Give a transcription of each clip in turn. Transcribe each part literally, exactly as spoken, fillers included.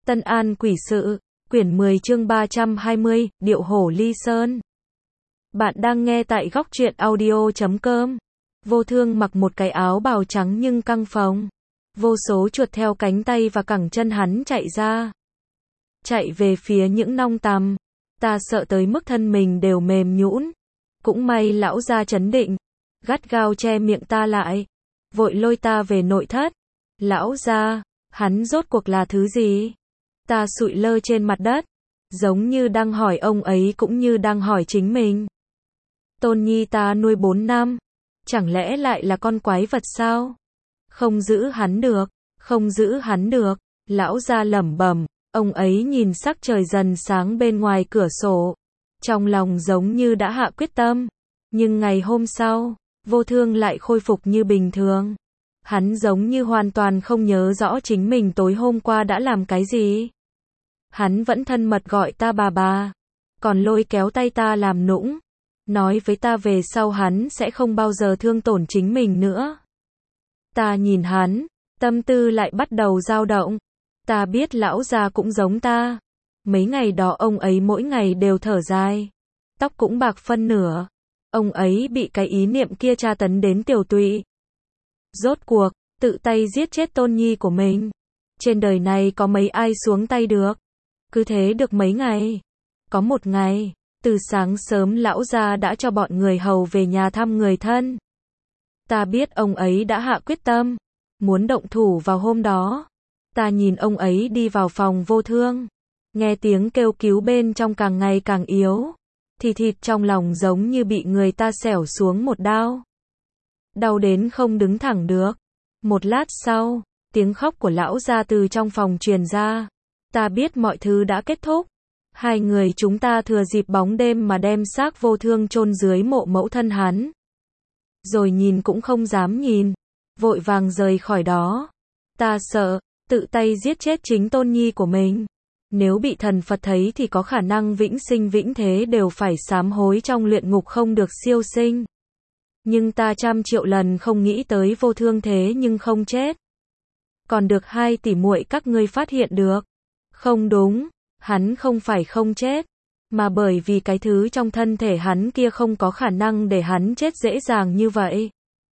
Tân An Quỷ Sự, quyển mười chương ba trăm hai mươi, Điệu Hổ Ly Sơn. Bạn đang nghe tại góc truyện audio chấm com. Vô Thương mặc một cái áo bào trắng nhưng căng phồng. Vô số chuột theo cánh tay và cẳng chân hắn chạy ra. Chạy về phía những nong tằm. Ta sợ tới mức thân mình đều mềm nhũn. Cũng may lão gia trấn định. Gắt gao che miệng ta lại. Vội lôi ta về nội thất. Lão gia, hắn rốt cuộc là thứ gì? Ta sụi lơ trên mặt đất. Giống như đang hỏi ông ấy cũng như đang hỏi chính mình. Tôn Nhi ta nuôi bốn năm. Chẳng lẽ lại là con quái vật sao? Không giữ hắn được, không giữ hắn được. Lão gia lẩm bẩm. Ông ấy nhìn sắc trời dần sáng bên ngoài cửa sổ. Trong lòng giống như đã hạ quyết tâm. Nhưng ngày hôm sau, Vô Thương lại khôi phục như bình thường. Hắn giống như hoàn toàn không nhớ rõ chính mình tối hôm qua đã làm cái gì. Hắn vẫn thân mật gọi ta bà bà. Còn lôi kéo tay ta làm nũng. Nói với ta về sau hắn sẽ không bao giờ thương tổn chính mình nữa. Ta nhìn hắn, tâm tư lại bắt đầu dao động. Ta biết lão gia cũng giống ta. Mấy ngày đó ông ấy mỗi ngày đều thở dài. Tóc cũng bạc phân nửa. Ông ấy bị cái ý niệm kia tra tấn đến tiểu tụy. Rốt cuộc, tự tay giết chết Tôn Nhi của mình. Trên đời này có mấy ai xuống tay được. Cứ thế được mấy ngày. Có một ngày, từ sáng sớm lão gia đã cho bọn người hầu về nhà thăm người thân. Ta biết ông ấy đã hạ quyết tâm, muốn động thủ vào hôm đó. Ta nhìn ông ấy đi vào phòng Vô Thương. Nghe tiếng kêu cứu bên trong càng ngày càng yếu. Thì thịt trong lòng giống như bị người ta xẻo xuống một đao. Đau đến không đứng thẳng được. Một lát sau, tiếng khóc của lão gia từ trong phòng truyền ra. Ta biết mọi thứ đã kết thúc. Hai người chúng ta thừa dịp bóng đêm mà đem xác Vô Thương chôn dưới mộ mẫu thân hắn. Rồi nhìn cũng không dám nhìn. Vội vàng rời khỏi đó. Ta sợ, tự tay giết chết chính Tôn Nhi của mình. Nếu bị thần Phật thấy thì có khả năng vĩnh sinh vĩnh thế đều phải sám hối trong luyện ngục không được siêu sinh. Nhưng ta trăm triệu lần không nghĩ tới Vô Thương thế nhưng không chết. Còn được hai tỷ muội các ngươi phát hiện được. Không đúng, hắn không phải không chết. Mà bởi vì cái thứ trong thân thể hắn kia không có khả năng để hắn chết dễ dàng như vậy.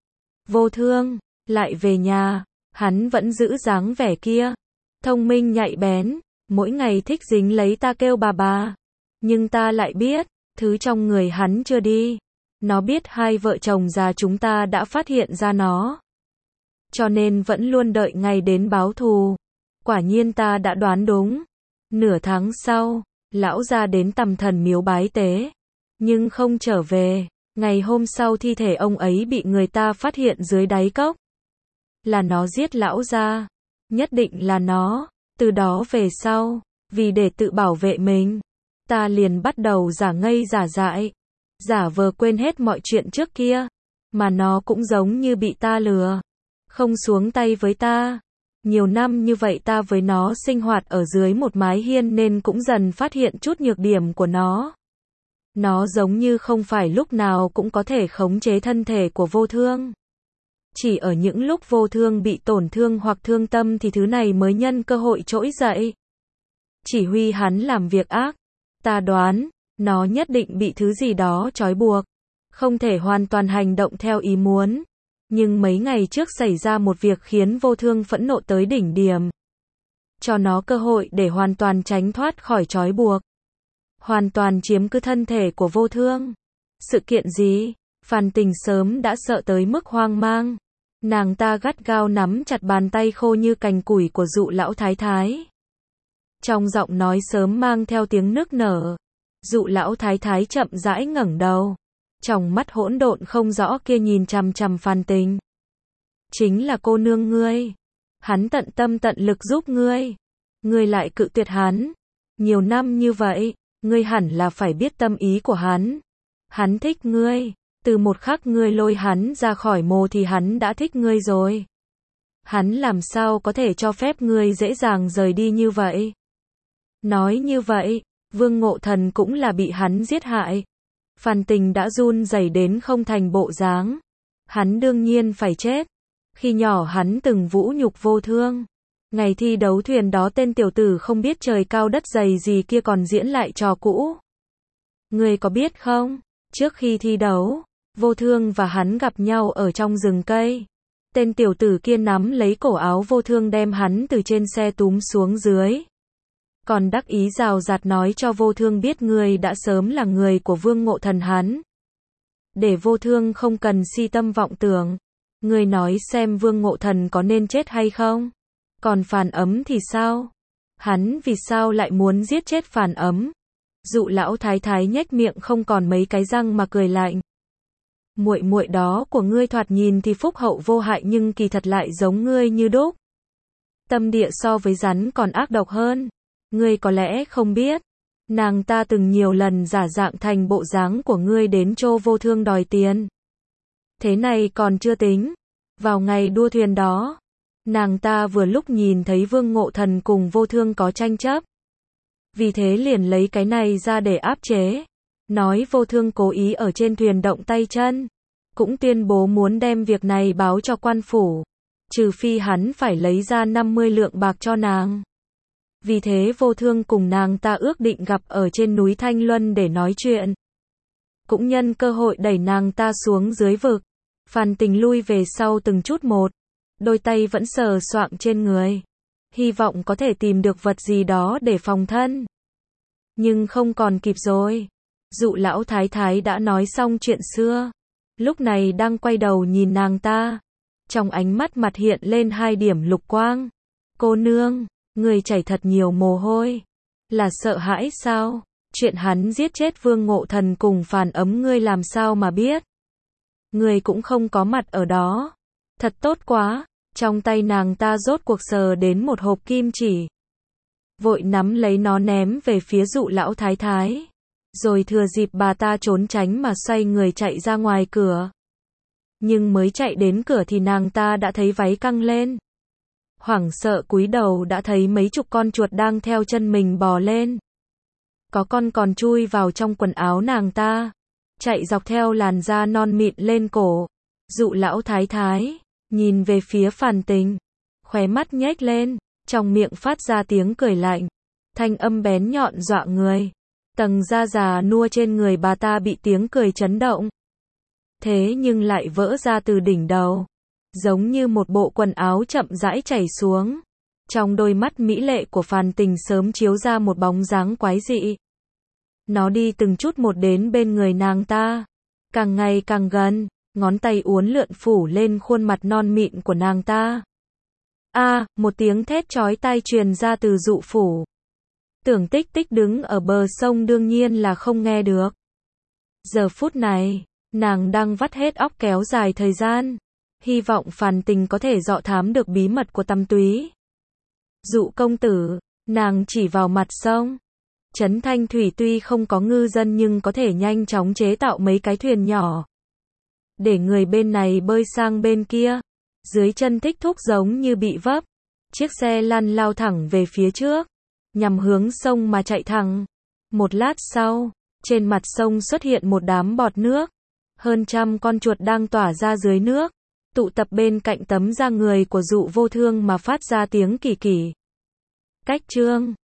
Vô Thương, lại về nhà, hắn vẫn giữ dáng vẻ kia. Thông minh nhạy bén, mỗi ngày thích dính lấy ta kêu bà bà. Nhưng ta lại biết, thứ trong người hắn chưa đi. Nó biết hai vợ chồng già chúng ta đã phát hiện ra nó. Cho nên vẫn luôn đợi ngày đến báo thù. Quả nhiên ta đã đoán đúng. Nửa tháng sau, lão gia đến Tầm Thần miếu bái tế. Nhưng không trở về. Ngày hôm sau thi thể ông ấy bị người ta phát hiện dưới đáy cốc. Là nó giết lão gia. Nhất định là nó. Từ đó về sau, vì để tự bảo vệ mình, ta liền bắt đầu giả ngây giả dại. Giả vờ quên hết mọi chuyện trước kia. Mà nó cũng giống như bị ta lừa. Không xuống tay với ta. Nhiều năm như vậy ta với nó sinh hoạt ở dưới một mái hiên nên cũng dần phát hiện chút nhược điểm của nó. Nó giống như không phải lúc nào cũng có thể khống chế thân thể của Vô Thương. Chỉ ở những lúc Vô Thương bị tổn thương hoặc thương tâm thì thứ này mới nhân cơ hội trỗi dậy. Chỉ huy hắn làm việc ác. Ta đoán, nó nhất định bị thứ gì đó trói buộc. Không thể hoàn toàn hành động theo ý muốn. Nhưng mấy ngày trước xảy ra một việc khiến Vô Thương phẫn nộ tới đỉnh điểm. Cho nó cơ hội để hoàn toàn tránh thoát khỏi trói buộc. Hoàn toàn chiếm cứ thân thể của Vô Thương. Sự kiện gì? Phan Tình sớm đã sợ tới mức hoang mang. Nàng ta gắt gao nắm chặt bàn tay khô như cành củi của Dụ lão thái thái. Trong giọng nói sớm mang theo tiếng nức nở. Dụ lão thái thái chậm rãi ngẩng đầu. Trong mắt hỗn độn không rõ kia nhìn chằm chằm Phan Tình. Chính là cô nương ngươi. Hắn tận tâm tận lực giúp ngươi. Ngươi lại cự tuyệt hắn. Nhiều năm như vậy, ngươi hẳn là phải biết tâm ý của hắn. Hắn thích ngươi. Từ một khắc ngươi lôi hắn ra khỏi mồ thì hắn đã thích ngươi rồi. Hắn làm sao có thể cho phép ngươi dễ dàng rời đi như vậy? Nói như vậy, Vương Ngộ Thần cũng là bị hắn giết hại. Phan Tình đã run rẩy đến không thành bộ dáng. Hắn đương nhiên phải chết. Khi nhỏ hắn từng vũ nhục Vô Thương. Ngày thi đấu thuyền đó tên tiểu tử không biết trời cao đất dày gì kia còn diễn lại trò cũ. Ngươi có biết không? Trước khi thi đấu, Vô Thương và hắn gặp nhau ở trong rừng cây. Tên tiểu tử kia nắm lấy cổ áo Vô Thương đem hắn từ trên xe túm xuống dưới. Còn đắc ý rào rạt nói cho Vô Thương biết ngươi đã sớm là người của Vương Ngộ Thần hắn. Để Vô Thương không cần si tâm vọng tưởng. Ngươi nói xem Vương Ngộ Thần có nên chết hay không? Còn Phàn Ấm thì sao? Hắn vì sao lại muốn giết chết Phàn Ấm? Dụ lão thái thái nhếch miệng không còn mấy cái răng mà cười lạnh. Muội muội đó của ngươi thoạt nhìn thì phúc hậu vô hại nhưng kỳ thật lại giống ngươi như đúc. Tâm địa so với rắn còn ác độc hơn. Ngươi có lẽ không biết. Nàng ta từng nhiều lần giả dạng thành bộ dáng của ngươi đến chỗ Vô Thương đòi tiền. Thế này còn chưa tính. Vào ngày đua thuyền đó, nàng ta vừa lúc nhìn thấy Vương Ngộ Thần cùng Vô Thương có tranh chấp. Vì thế liền lấy cái này ra để áp chế. Nói Vô Thương cố ý ở trên thuyền động tay chân. Cũng tuyên bố muốn đem việc này báo cho quan phủ. Trừ phi hắn phải lấy ra năm mươi lượng bạc cho nàng. Vì thế Vô Thương cùng nàng ta ước định gặp ở trên núi Thanh Luân để nói chuyện. Cũng nhân cơ hội đẩy nàng ta xuống dưới vực. Phàn Tình lui về sau từng chút một. Đôi tay vẫn sờ soạng trên người. Hy vọng có thể tìm được vật gì đó để phòng thân. Nhưng không còn kịp rồi. Dụ lão thái thái đã nói xong chuyện xưa. Lúc này đang quay đầu nhìn nàng ta. Trong ánh mắt mặt hiện lên hai điểm lục quang. Cô nương, người chảy thật nhiều mồ hôi. Là sợ hãi sao? Chuyện hắn giết chết Vương Ngộ Thần cùng Phàn Ấm ngươi làm sao mà biết? Người cũng không có mặt ở đó. Thật tốt quá. Trong tay nàng ta rốt cuộc sờ đến một hộp kim chỉ. Vội nắm lấy nó ném về phía dụ lão thái thái. Rồi thừa dịp bà ta trốn tránh mà xoay người chạy ra ngoài cửa. Nhưng mới chạy đến cửa thì nàng ta đã thấy váy căng lên. Hoảng sợ cúi đầu đã thấy mấy chục con chuột đang theo chân mình bò lên. Có con còn chui vào trong quần áo nàng ta. Chạy dọc theo làn da non mịn lên cổ. Dụ lão thái thái nhìn về phía Phàn Tình. Khóe mắt nhếch lên. Trong miệng phát ra tiếng cười lạnh. Thanh âm bén nhọn dọa người. Tầng da già nua trên người bà ta bị tiếng cười chấn động. Thế nhưng lại vỡ ra từ đỉnh đầu. Giống như một bộ quần áo chậm rãi chảy xuống. Trong đôi mắt mỹ lệ của Phàn Tình sớm chiếu ra một bóng dáng quái dị. Nó đi từng chút một đến bên người nàng ta. Càng ngày càng gần. Ngón tay uốn lượn phủ lên khuôn mặt non mịn của nàng ta. A, à, một tiếng thét chói tai truyền ra từ dụ phủ. Tưởng Tích Tích đứng ở bờ sông đương nhiên là không nghe được. Giờ phút này, nàng đang vắt hết óc kéo dài thời gian. Hy vọng Phàn Tình có thể dọ thám được bí mật của Tăm Túy. Dụ công tử, nàng chỉ vào mặt sông. Trấn Thanh Thủy tuy không có ngư dân nhưng có thể nhanh chóng chế tạo mấy cái thuyền nhỏ. Để người bên này bơi sang bên kia. Dưới chân Thích Thúc giống như bị vấp. Chiếc xe lăn lao thẳng về phía trước. Nhằm hướng sông mà chạy thẳng. Một lát sau, trên mặt sông xuất hiện một đám bọt nước. Hơn trăm con chuột đang tỏa ra dưới nước. Tụ tập bên cạnh tấm da người của Dụ Vô Thương mà phát ra tiếng kỳ kỳ. Cách chương